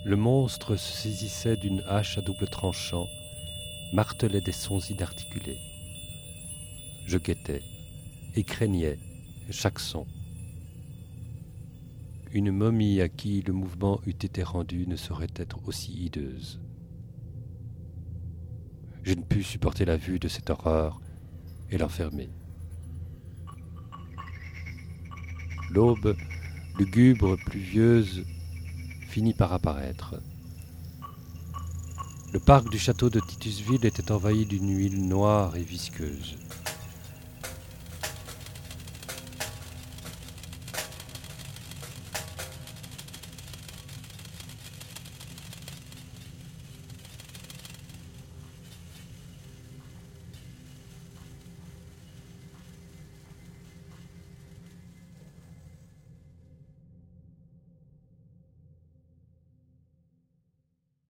Le monstre se saisissait d'une hache à double tranchant, martelait des sons inarticulés. Je guettais et craignais chaque son. Une momie à qui le mouvement eût été rendu ne saurait être aussi hideuse. Je ne pus supporter la vue de cette horreur et l'enfermer. L'aube, lugubre, pluvieuse, finit par apparaître. Le parc du château de Titusville était envahi d'une huile noire et visqueuse.